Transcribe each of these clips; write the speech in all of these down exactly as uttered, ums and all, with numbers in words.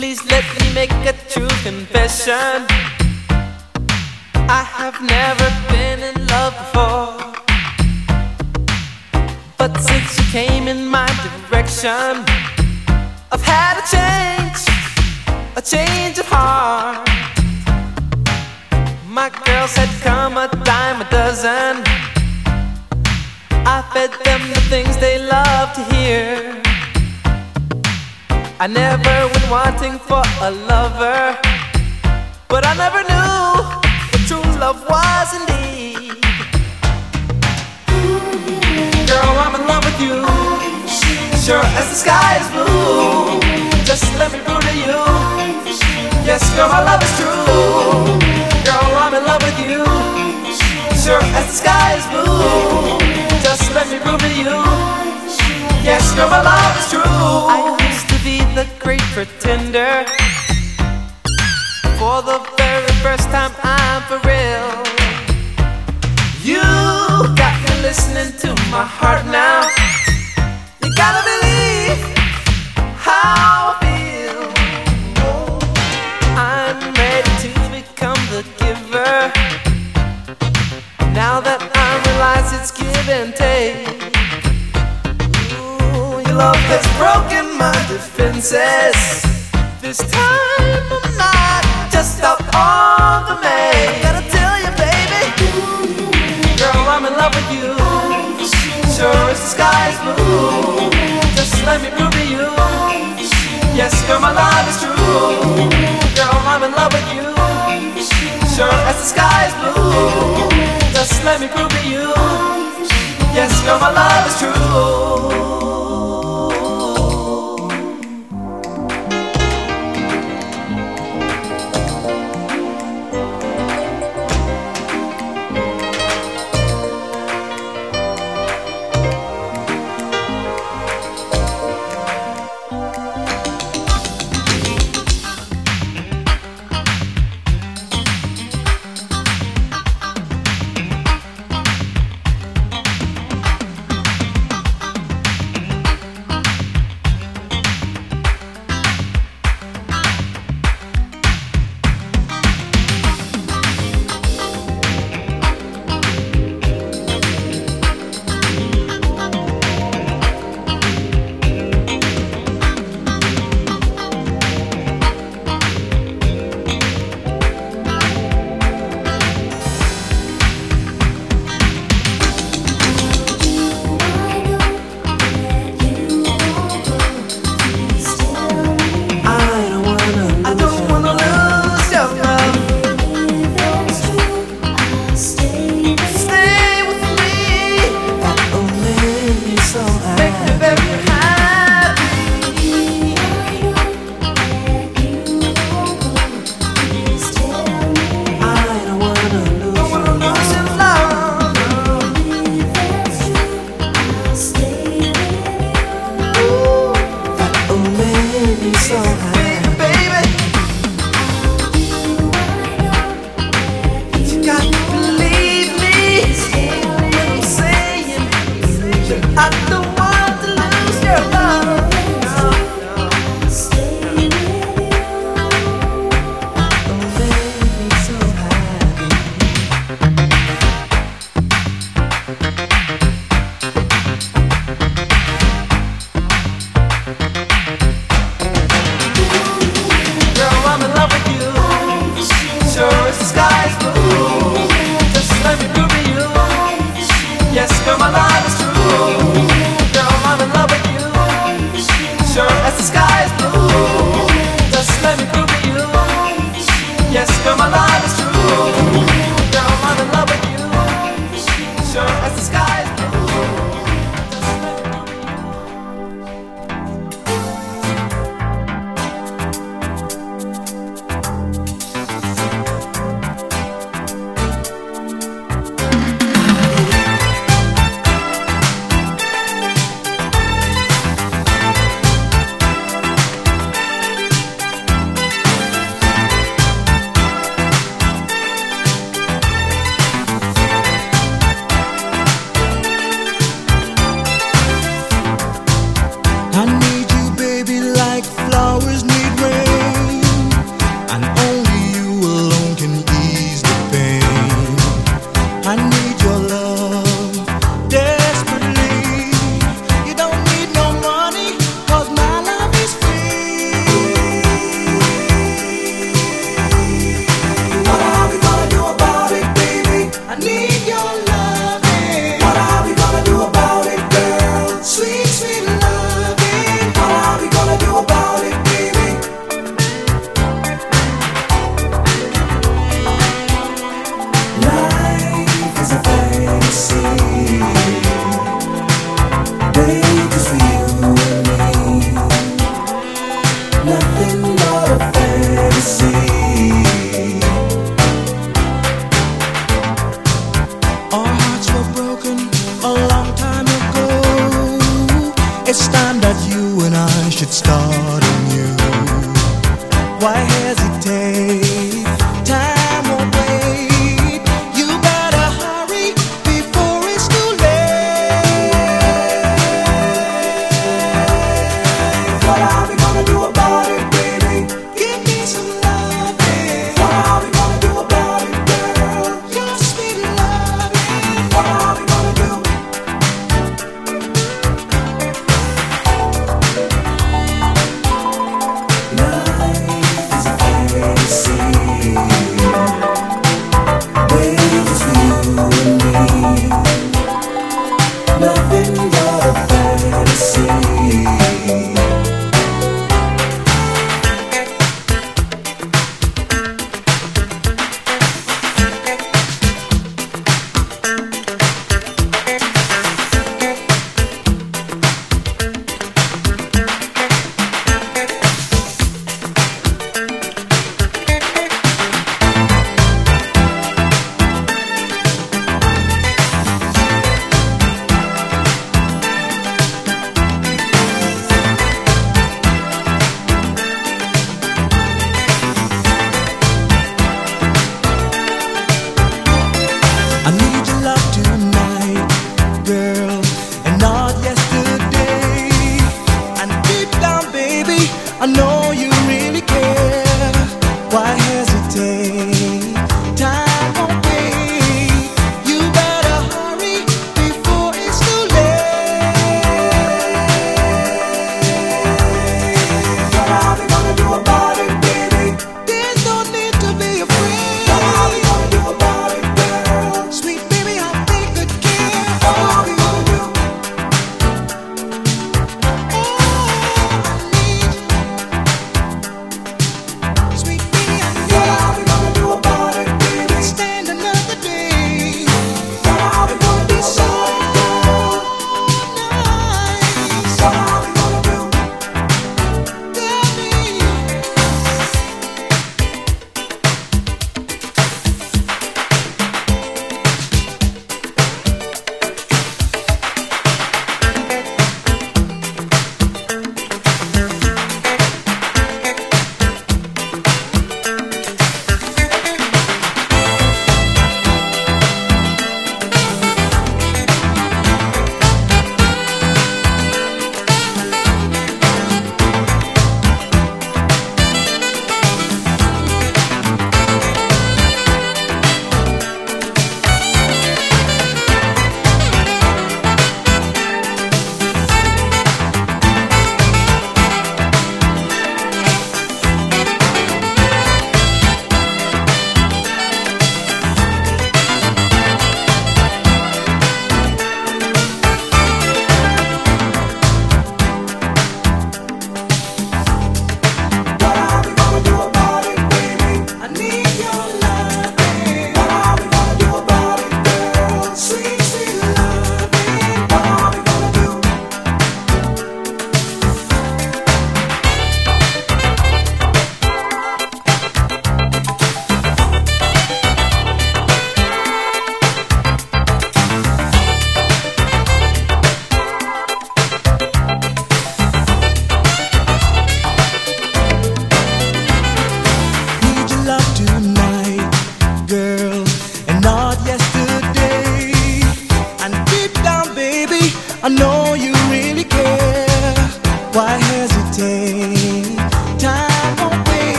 Please let me make a true confession. I have never been in love before, but since you came in my direction, I've had a change, a change of heart. My girls had come a dime a dozen. I fed them the things they love to hear. I never went wanting for a lover, but I never knew what true love was indeed. Girl, I'm in love with you, sure as the sky is blue. Just let me prove to you, yes girl, my love is true. Girl, I'm in love with you, sure as the sky is blue. Just let me prove to you, yes girl, my love is true. I used to be the great pretender. For the very first time I'm for real. You got me listening to my heart now. You gotta believe how I feel. I'm ready to become the giver. Now that I realize it's give and take. Ooh, your love has broken my defenses. This time I'm not just out on the main. I gotta tell you, baby, girl, I'm in love with you. Sure as the sky is blue. Just let me prove to you, yes, girl, my love is true. Girl, I'm in love with you. Sure as the sky is blue. Just let me prove to you, yes, girl, my love is true. nothing but a fantasy. Our hearts were broken a long time ago. It's time that you and I should start anew. Why hesitate? Time won't wait. You gotta hurry before it's too late. What are we gonna do about it, baby? Give me some loving. What are we gonna do about it, girl? Your sweet loving. What are we gonna do? Nothing but a fantasy. I need your love tonight, girl, and not yesterday. And deep down, baby, I know you really care. Why hesitate? Time won't wait. You better hurry before it's too late. What are we gonna do about it, baby? There's no need to be afraid. What are we gonna do about it, girl? Sweet baby, I'll take good care. What are we gonna do? Oh, I need you.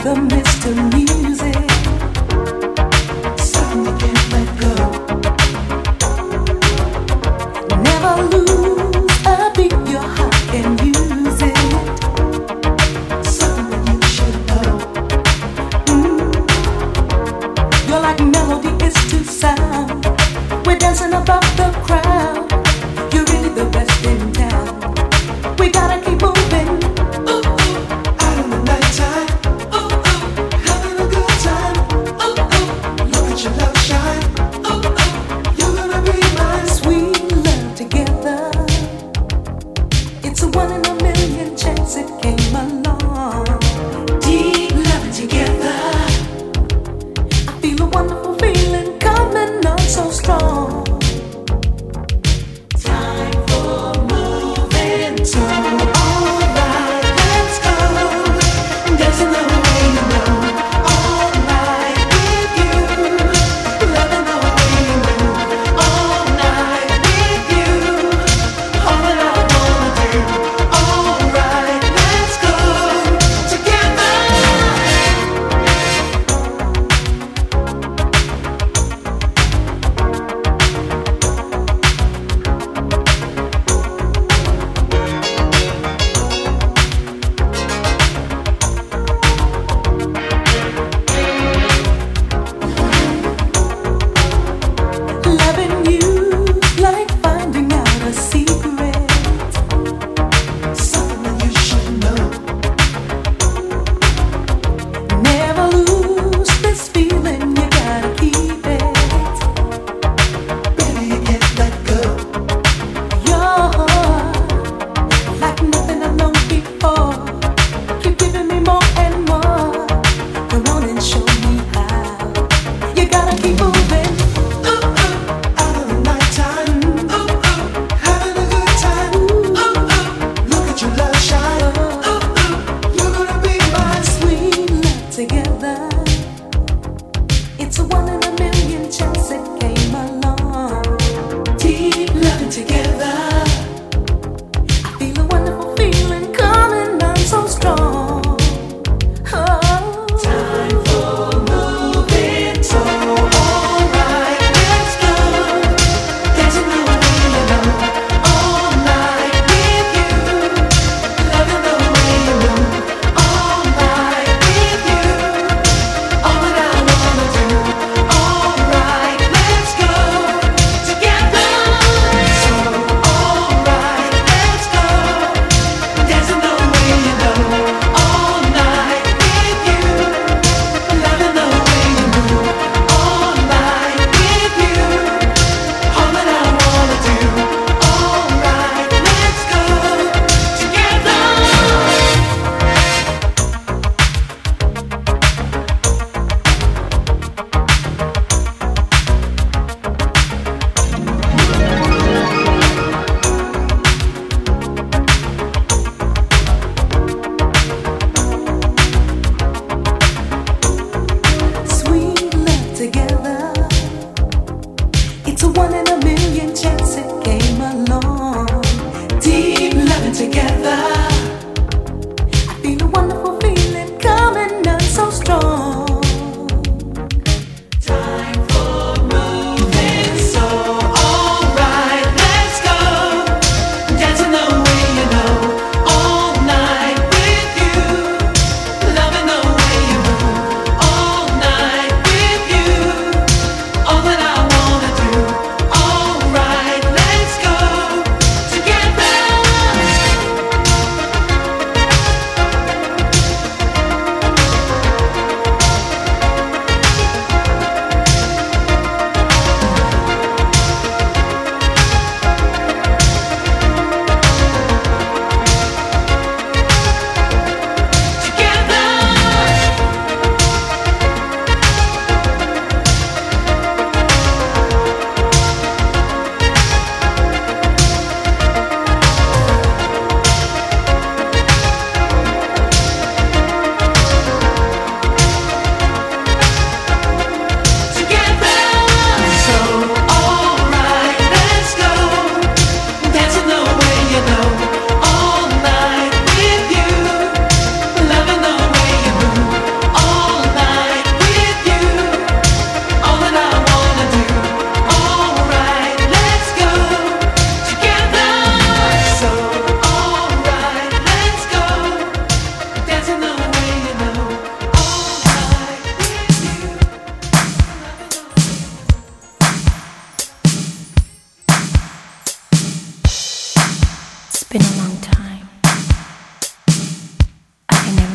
We gotta keep moving. Ooh, ooh, out in the nighttime. Ooh, ooh.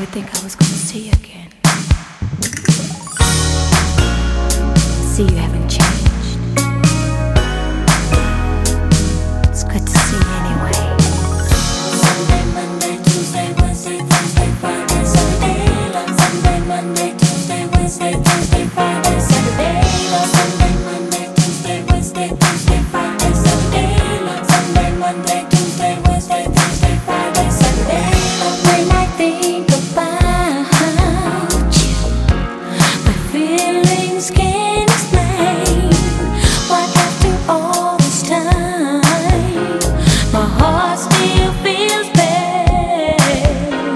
never think I was gonna see you again. See, you haven't changed. It's good to see you anyway. Sunday, Monday, Tuesday, Wednesday, Thursday, Friday, Saturday, love. Sunday, Monday, Tuesday, Wednesday, Thursday, Friday, Saturday, love. Sunday, Monday, Tuesday, Wednesday, Thursday, Friday, Saturday, love. Sunday, Monday, Tuesday, Wednesday, Thursday, Friday, Saturday, love. When I think about you, my feelings can't explain why after all this time my heart still feels pain.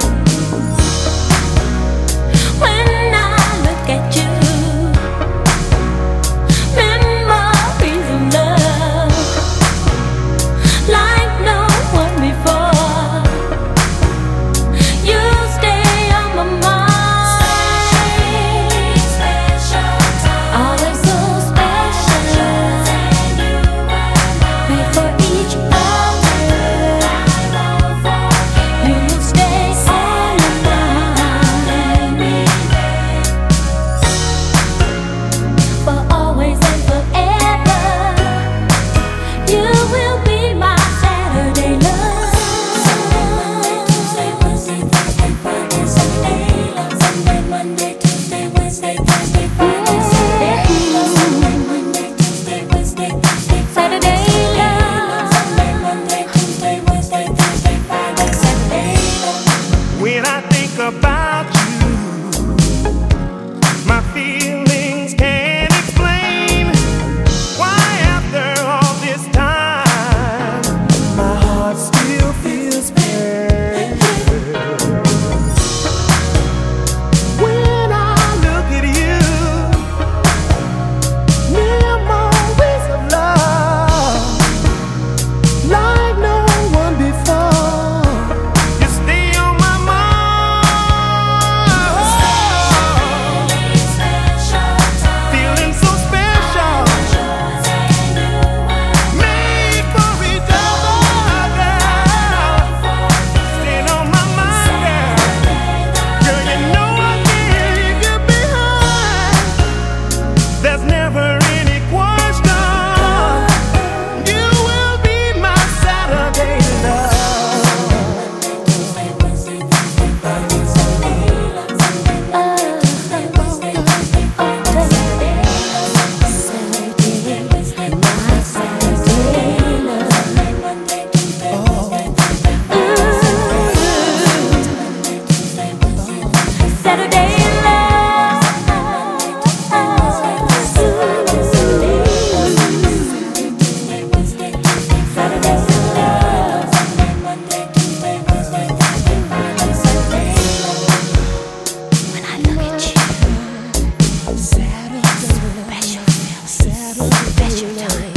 When I look at you, memories of love like no one before. You stay on my mind, always so special. Wait for each other, you will stay on my mind for always and forever. You will be my Saturday love. Sunday, Monday, Tuesday, Wednesday, Thursday, Friday, Saturday, love. Sunday, Monday, Tuesday, Wednesday, Thursday, Friday, Saturday, love. Sunday, Monday, Tuesday, Wednesday, Thursday, Saturday, love. Sunday, Monday, Tuesday, Wednesday, Thursday, Friday, Saturday, love. When I think about you, my feelings can't explain why after all this time my heart still feels pain. When I look at you, memories of love like no one before. You stay on my mind, feeling so special. Made for each other, staying on my mind, girl. Girl, you know I can't leave you behind. There's never any question. You will be my Saturday love. Saturday love. Saturday love. Monday, Tuesday, Wednesday, Thursday, Friday, Saturday love. When I look at you, special feels special time.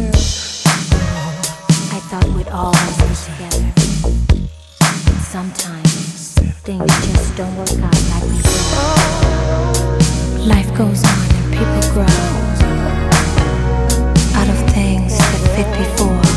I thought we'd always be together. Sometimes things just don't work out like we thought. Life goes on and people grow out of things that fit before.